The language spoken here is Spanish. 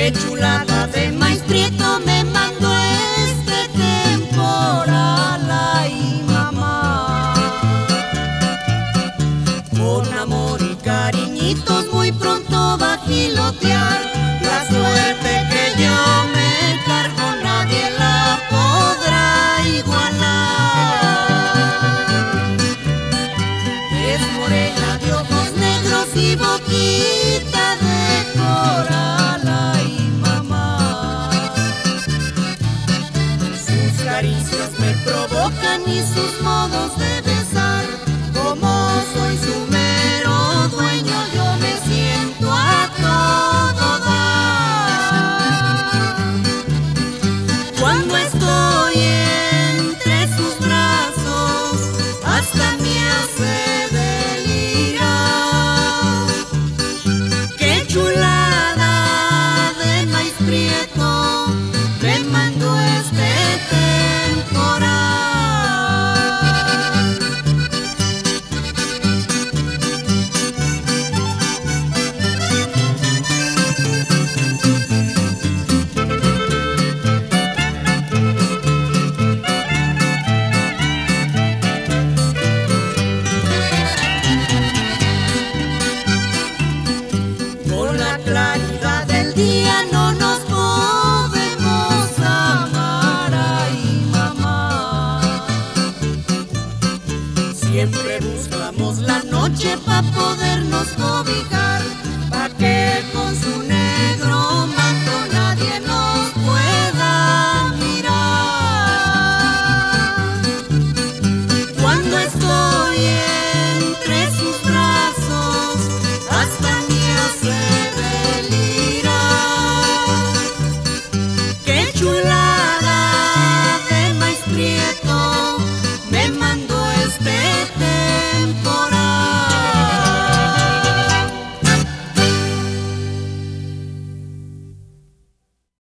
Qué chulada de maíz prieto me mandó este temporal, ay mamá. Con amor y cariñitos muy pronto va a gilotear. La suerte que yo me cargo nadie la podrá igualar. Es morena de ojos negros y boquita de coral, ay mamá. Sus caricias me provocan y sus modos de besar. Como soy su mero dueño, yo me siento a todo dar. Cuando estoy entre sus brazos, hasta me hace delirar. Qué chulada de maíz prieto me mandó este temporal. Con la claridad del día no nos podemos amar, ay mamá. Siempre buscamos la noche para podernos cobijar.